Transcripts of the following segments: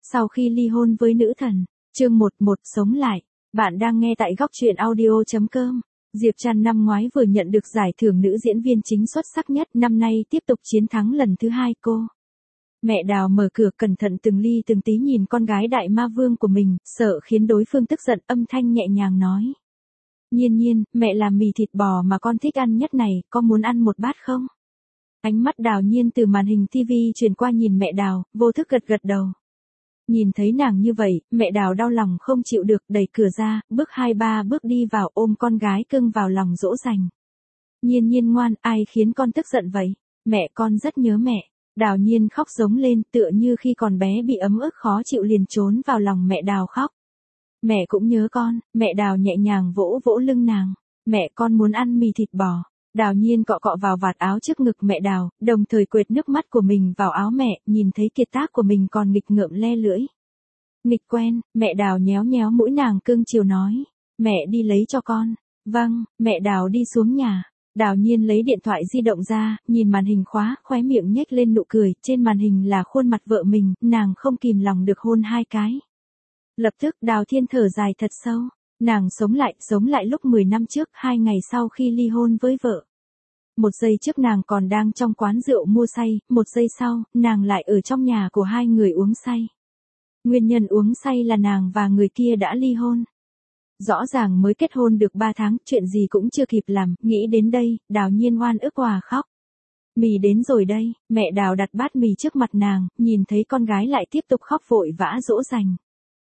Sau khi ly hôn với nữ thần, chương 11 sống lại. Bạn đang nghe tại góc truyện audio.com. Diệp Trăn năm ngoái vừa nhận được giải thưởng nữ diễn viên chính xuất sắc nhất, năm nay tiếp tục chiến thắng lần thứ 2 cô. Mẹ Đào mở cửa cẩn thận từng ly từng tí nhìn con gái đại ma vương của mình, sợ khiến đối phương tức giận, âm thanh nhẹ nhàng nói. Nhiên Nhiên, mẹ làm mì thịt bò mà con thích ăn nhất này, có muốn ăn một bát không? Ánh mắt Đào Nhiên từ màn hình TV truyền qua nhìn mẹ Đào, vô thức gật gật đầu. Nhìn thấy nàng như vậy, mẹ Đào đau lòng không chịu được, đẩy cửa ra, bước 2-3 bước đi vào ôm con gái cưng vào lòng dỗ dành. Nhiên Nhiên ngoan, ai khiến con tức giận vậy? Mẹ con rất nhớ mẹ. Đào Nhiên khóc giống lên, tựa như khi còn bé bị ấm ức khó chịu liền trốn vào lòng mẹ Đào khóc. Mẹ cũng nhớ con. Mẹ Đào nhẹ nhàng vỗ vỗ lưng nàng. Mẹ con muốn ăn mì thịt bò. Đào Nhiên cọ cọ vào vạt áo trước ngực mẹ Đào, đồng thời quệt nước mắt của mình vào áo mẹ, nhìn thấy kiệt tác của mình còn nghịch ngợm le lưỡi. Nghịch quen, mẹ Đào nhéo nhéo mũi nàng cưng chiều nói. Mẹ đi lấy cho con. Vâng, mẹ Đào đi xuống nhà. Đào Nhiên lấy điện thoại di động ra, nhìn màn hình khóa, khóe miệng nhếch lên nụ cười, trên màn hình là khuôn mặt vợ mình, nàng không kìm lòng được hôn 2 cái. Lập tức Đào Thiên thở dài thật sâu. Nàng sống lại lúc 10 năm trước, 2 ngày sau khi ly hôn với vợ. 1 giây trước nàng còn đang trong quán rượu mua say, 1 giây sau, nàng lại ở trong nhà của 2 người uống say. Nguyên nhân uống say là nàng và người kia đã ly hôn. Rõ ràng mới kết hôn được 3 tháng, chuyện gì cũng chưa kịp làm, nghĩ đến đây, Đào Nhiên oan ức òa khóc. Mì đến rồi đây, mẹ Đào đặt bát mì trước mặt nàng, nhìn thấy con gái lại tiếp tục khóc vội vã dỗ dành.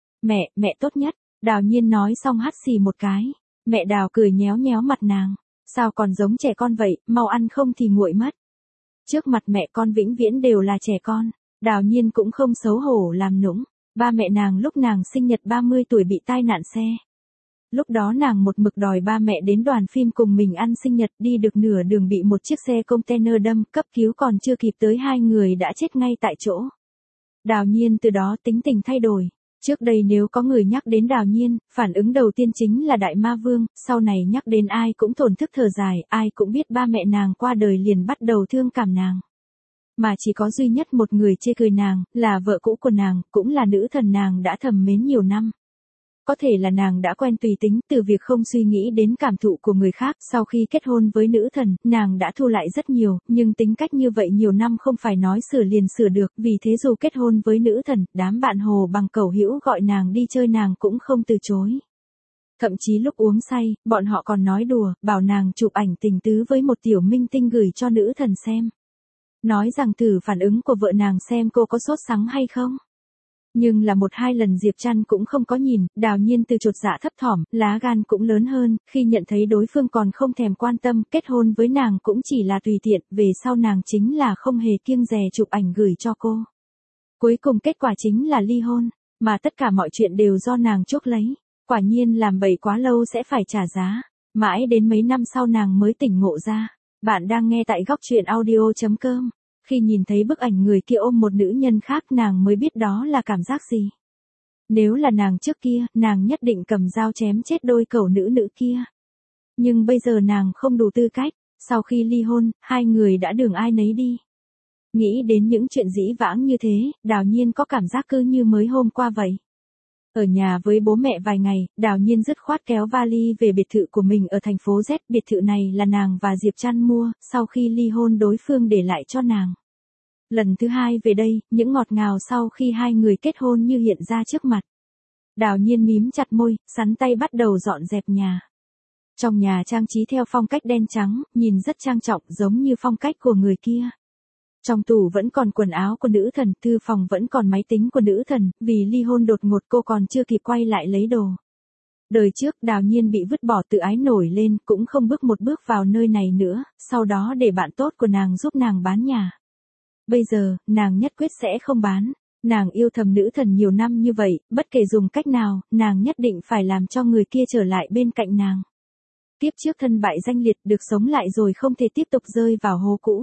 Mẹ tốt nhất. Đào Nhiên nói xong hắt xì một cái. Mẹ Đào cười nhéo nhéo mặt nàng. Sao còn giống trẻ con vậy, mau ăn không thì nguội mất. Trước mặt mẹ con vĩnh viễn đều là trẻ con. Đào Nhiên cũng không xấu hổ làm nũng. Ba mẹ nàng lúc nàng sinh nhật 30 tuổi bị tai nạn xe. Lúc đó nàng một mực đòi ba mẹ đến đoàn phim cùng mình ăn sinh nhật, đi được nửa đường bị một chiếc xe container đâm, cấp cứu còn chưa kịp tới 2 người đã chết ngay tại chỗ. Đào Nhiên từ đó tính tình thay đổi. Trước đây nếu có người nhắc đến Đào Nhiên, phản ứng đầu tiên chính là đại ma vương, sau này nhắc đến ai cũng thổn thức thở dài, ai cũng biết ba mẹ nàng qua đời liền bắt đầu thương cảm nàng. Mà chỉ có duy nhất một người chê cười nàng, là vợ cũ của nàng, cũng là nữ thần nàng đã thầm mến nhiều năm. Có thể là nàng đã quen tùy tính, từ việc không suy nghĩ đến cảm thụ của người khác, sau khi kết hôn với nữ thần, nàng đã thu lại rất nhiều, nhưng tính cách như vậy nhiều năm không phải nói sửa liền sửa được, vì thế dù kết hôn với nữ thần, đám bạn Hồ Bằng Cẩu Hữu gọi nàng đi chơi nàng cũng không từ chối. Thậm chí lúc uống say, bọn họ còn nói đùa, bảo nàng chụp ảnh tình tứ với một tiểu minh tinh gửi cho nữ thần xem. Nói rằng thử phản ứng của vợ nàng xem cô có sốt sắng hay không. Nhưng là 1-2 lần Diệp Trăn cũng không có nhìn, Đào Nhiên từ chột dạ thấp thỏm, lá gan cũng lớn hơn, khi nhận thấy đối phương còn không thèm quan tâm, kết hôn với nàng cũng chỉ là tùy tiện, về sau nàng chính là không hề kiêng dè chụp ảnh gửi cho cô. Cuối cùng kết quả chính là ly hôn, mà tất cả mọi chuyện đều do nàng chuốc lấy, quả nhiên làm bậy quá lâu sẽ phải trả giá, mãi đến mấy năm sau nàng mới tỉnh ngộ ra. Bạn đang nghe tại góc truyện audio.com. Khi nhìn thấy bức ảnh người kia ôm một nữ nhân khác nàng mới biết đó là cảm giác gì. Nếu là nàng trước kia, nàng nhất định cầm dao chém chết đôi cẩu nữ kia. Nhưng bây giờ nàng không đủ tư cách, sau khi ly hôn, 2 người đã đường ai nấy đi. Nghĩ đến những chuyện dĩ vãng như thế, Đào Nhiên có cảm giác cứ như mới hôm qua vậy. Ở nhà với bố mẹ vài ngày, Đào Nhiên dứt khoát kéo vali về biệt thự của mình ở thành phố Z. Biệt thự này là nàng và Diệp Trăn mua, sau khi ly hôn đối phương để lại cho nàng. Lần thứ 2 về đây, những ngọt ngào sau khi 2 người kết hôn như hiện ra trước mặt. Đào Nhiên mím chặt môi, sắn tay bắt đầu dọn dẹp nhà. Trong nhà trang trí theo phong cách đen trắng, nhìn rất trang trọng giống như phong cách của người kia. Trong tủ vẫn còn quần áo của nữ thần, thư phòng vẫn còn máy tính của nữ thần, vì ly hôn đột ngột cô còn chưa kịp quay lại lấy đồ. Đời trước Đào Nhiên bị vứt bỏ tự ái nổi lên, cũng không bước một bước vào nơi này nữa, sau đó để bạn tốt của nàng giúp nàng bán nhà. Bây giờ, nàng nhất quyết sẽ không bán. Nàng yêu thầm nữ thần nhiều năm như vậy, bất kể dùng cách nào, nàng nhất định phải làm cho người kia trở lại bên cạnh nàng. Tiếp trước thân bại danh liệt được sống lại rồi không thể tiếp tục rơi vào hố cũ.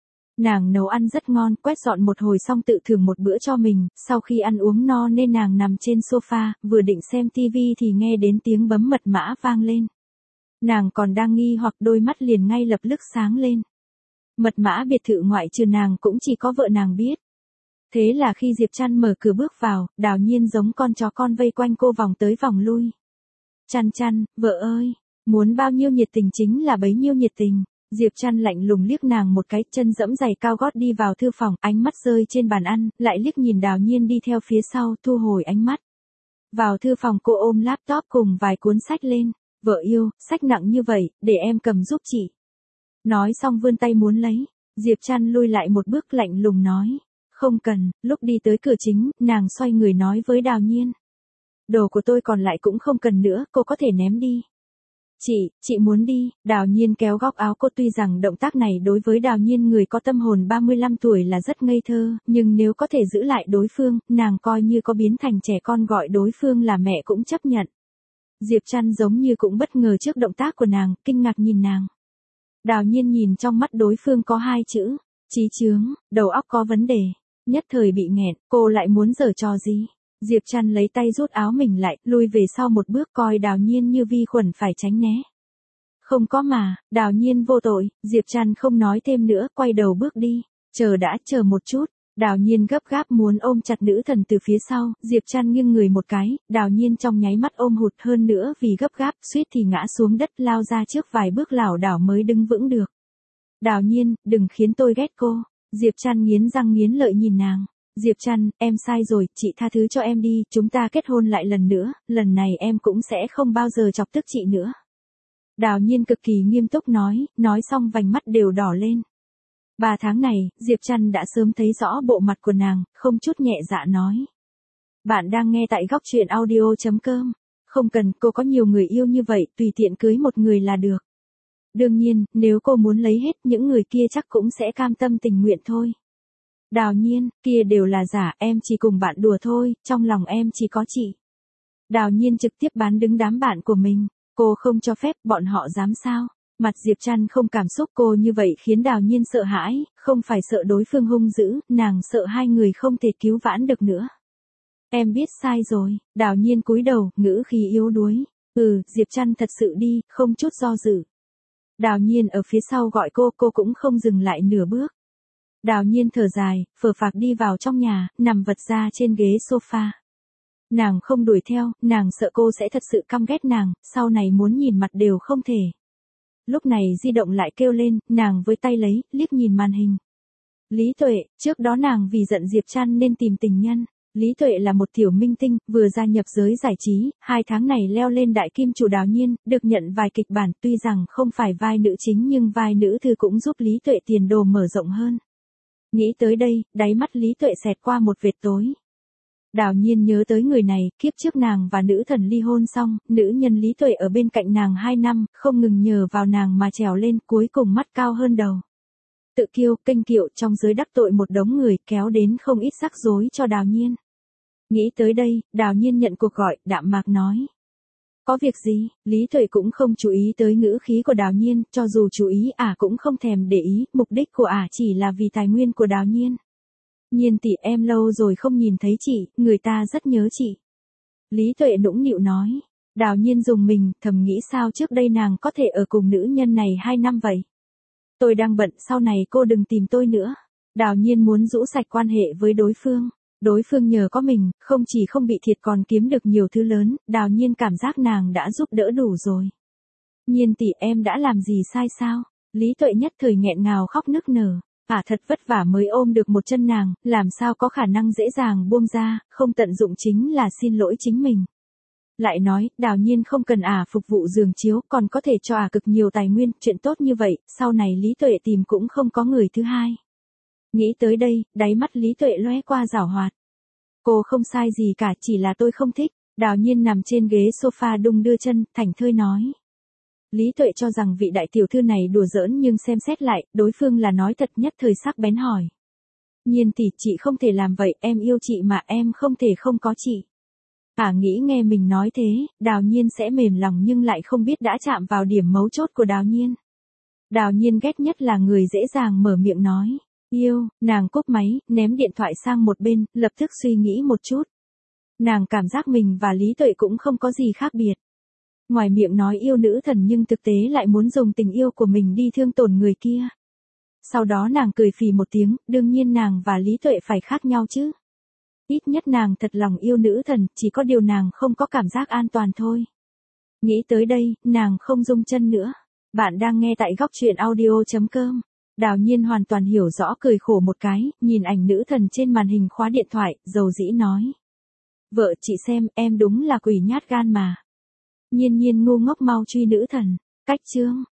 Nàng nấu ăn rất ngon, quét dọn một hồi xong tự thưởng một bữa cho mình, sau khi ăn uống no nên nàng nằm trên sofa, vừa định xem tivi thì nghe đến tiếng bấm mật mã vang lên. Nàng còn đang nghi hoặc đôi mắt liền ngay lập tức sáng lên. Mật mã biệt thự ngoại trừ nàng cũng chỉ có vợ nàng biết. Thế là khi Diệp Trăn mở cửa bước vào, Đào Nhiên giống con chó con vây quanh cô vòng tới vòng lui. Trăn Trăn, vợ ơi, muốn bao nhiêu nhiệt tình chính là bấy nhiêu nhiệt tình. Diệp Trăn lạnh lùng liếc nàng một cái, chân dẫm giày cao gót đi vào thư phòng, ánh mắt rơi trên bàn ăn, lại liếc nhìn Đào Nhiên đi theo phía sau, thu hồi ánh mắt. Vào thư phòng cô ôm laptop cùng vài cuốn sách lên. Vợ yêu, sách nặng như vậy, để em cầm giúp chị. Nói xong vươn tay muốn lấy. Diệp Trăn lui lại một bước lạnh lùng nói. Không cần. Lúc đi tới cửa chính, nàng xoay người nói với Đào Nhiên. Đồ của tôi còn lại cũng không cần nữa, cô có thể ném đi. Chị muốn đi. Đào Nhiên kéo góc áo cô, tuy rằng động tác này đối với Đào Nhiên người có tâm hồn 35 tuổi là rất ngây thơ, nhưng nếu có thể giữ lại đối phương, nàng coi như có biến thành trẻ con gọi đối phương là mẹ cũng chấp nhận. Diệp Trăn giống như cũng bất ngờ trước động tác của nàng, kinh ngạc nhìn nàng. Đào Nhiên nhìn trong mắt đối phương có hai chữ, trí chướng, đầu óc có vấn đề, nhất thời bị nghẹn, cô lại muốn giở trò gì? Diệp Trăn lấy tay rút áo mình lại, lui về sau một bước coi Đào Nhiên như vi khuẩn phải tránh né. Không có mà, Đào Nhiên vô tội, Diệp Trăn không nói thêm nữa, quay đầu bước đi. Chờ một chút. Đào Nhiên gấp gáp muốn ôm chặt nữ thần từ phía sau, Diệp Trăn nghiêng người một cái, Đào Nhiên trong nháy mắt ôm hụt, hơn nữa vì gấp gáp, suýt thì ngã xuống đất, lao ra trước vài bước lảo đảo mới đứng vững được. Đào Nhiên, đừng khiến tôi ghét cô. Diệp Trăn nghiến răng nghiến lợi nhìn nàng. Diệp Trăn, em sai rồi, chị tha thứ cho em đi, chúng ta kết hôn lại lần nữa, lần này em cũng sẽ không bao giờ chọc tức chị nữa. Đào Nhiên cực kỳ nghiêm túc nói xong vành mắt đều đỏ lên. 3 tháng này, Diệp Trăn đã sớm thấy rõ bộ mặt của nàng, không chút nhẹ dạ nói. Bạn đang nghe tại góc truyện audio.com. Không cần, cô có nhiều người yêu như vậy, tùy tiện cưới một người là được. Đương nhiên, nếu cô muốn lấy hết, những người kia chắc cũng sẽ cam tâm tình nguyện thôi. Đào Nhiên, kia đều là giả, em chỉ cùng bạn đùa thôi, trong lòng em chỉ có chị. Đào Nhiên trực tiếp bán đứng đám bạn của mình, cô không cho phép, bọn họ dám sao? Mặt Diệp Trăn không cảm xúc, cô như vậy khiến Đào Nhiên sợ hãi, không phải sợ đối phương hung dữ, nàng sợ hai người không thể cứu vãn được nữa. Em biết sai rồi. Đào Nhiên cúi đầu, ngữ khí yếu đuối. Diệp Trăn thật sự đi, không chút do dự. Đào Nhiên ở phía sau gọi cô cũng không dừng lại nửa bước. Đào Nhiên thở dài, phờ phạc đi vào trong nhà, nằm vật ra trên ghế sofa. Nàng không đuổi theo, nàng sợ cô sẽ thật sự căm ghét nàng, sau này muốn nhìn mặt đều không thể. Lúc này di động lại kêu lên, nàng với tay lấy, liếc nhìn màn hình. Lý Tuệ, trước đó nàng vì giận Diệp Trăn nên tìm tình nhân. Lý Tuệ là một tiểu minh tinh, vừa gia nhập giới giải trí, 2 tháng này leo lên đại kim chủ. Đào Nhiên, được nhận vài kịch bản, tuy rằng không phải vai nữ chính nhưng vai nữ thư cũng giúp Lý Tuệ tiền đồ mở rộng hơn. Nghĩ tới đây, đáy mắt Lý Tuệ xẹt qua một vệt tối. Đào Nhiên nhớ tới người này, kiếp trước nàng và nữ thần ly hôn xong, nữ nhân Lý Tuệ ở bên cạnh nàng 2 năm, không ngừng nhờ vào nàng mà trèo lên, cuối cùng mắt cao hơn đầu. Tự kiêu, kênh kiệu, trong giới đắc tội một đống người, kéo đến không ít rắc rối cho Đào Nhiên. Nghĩ tới đây, Đào Nhiên nhận cuộc gọi, đạm mạc nói. Có việc gì? Lý Tuệ cũng không chú ý tới ngữ khí của Đào Nhiên, cho dù chú ý cũng không thèm để ý, mục đích của chỉ là vì tài nguyên của Đào Nhiên. Nhiên tỷ, em lâu rồi không nhìn thấy chị, người ta rất nhớ chị. Lý Tuệ nũng nịu nói. Đào Nhiên dùng mình, thầm nghĩ sao trước đây nàng có thể ở cùng nữ nhân này 2 năm vậy. Tôi đang bận, sau này cô đừng tìm tôi nữa. Đào Nhiên muốn rũ sạch quan hệ với đối phương. Đối phương nhờ có mình, không chỉ không bị thiệt còn kiếm được nhiều thứ lớn, Đào Nhiên cảm giác nàng đã giúp đỡ đủ rồi. Nhiên tỷ, em đã làm gì sai sao? Lý Tuệ nhất thời nghẹn ngào khóc nức nở. Thật vất vả mới ôm được một chân nàng, làm sao có khả năng dễ dàng buông ra, không tận dụng chính là xin lỗi chính mình. Lại nói, Đào Nhiên không cần phục vụ giường chiếu, còn có thể cho cực nhiều tài nguyên, chuyện tốt như vậy, sau này Lý Tuệ tìm cũng không có người thứ hai. Nghĩ tới đây, đáy mắt Lý Tuệ lóe qua giảo hoạt. Cô không sai gì cả, chỉ là tôi không thích. Đào Nhiên nằm trên ghế sofa đung đưa chân, thảnh thơi nói. Lý Tuệ cho rằng vị đại tiểu thư này đùa giỡn nhưng xem xét lại, đối phương là nói thật, nhất thời sắc bén hỏi. Nhiên tỷ, chị không thể làm vậy, em yêu chị mà, em không thể không có chị. Nghĩ nghe mình nói thế, Đào Nhiên sẽ mềm lòng nhưng lại không biết đã chạm vào điểm mấu chốt của Đào Nhiên. Đào Nhiên ghét nhất là người dễ dàng mở miệng nói. Yêu, nàng cúp máy, ném điện thoại sang một bên, lập tức suy nghĩ một chút. Nàng cảm giác mình và Lý Tuệ cũng không có gì khác biệt. Ngoài miệng nói yêu nữ thần nhưng thực tế lại muốn dùng tình yêu của mình đi thương tổn người kia. Sau đó nàng cười phì một tiếng, đương nhiên nàng và Lý Tuệ phải khác nhau chứ. Ít nhất nàng thật lòng yêu nữ thần, chỉ có điều nàng không có cảm giác an toàn thôi. Nghĩ tới đây, nàng không rung chân nữa. Bạn đang nghe tại góc truyện audio.com. Đào Nhiên hoàn toàn hiểu rõ, cười khổ một cái, nhìn ảnh nữ thần trên màn hình khóa điện thoại, dầu dĩ nói. Vợ chị xem, em đúng là quỷ nhát gan mà. Nhiên Nhiên ngu ngốc mau truy nữ thần. Cách chương.